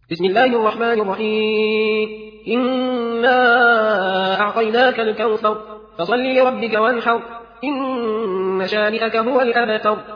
بسم الله الرحمن الرحيم. إنا أعطيناك الكوثر فصل لربك وانحر إن شانئك هو الأبتر.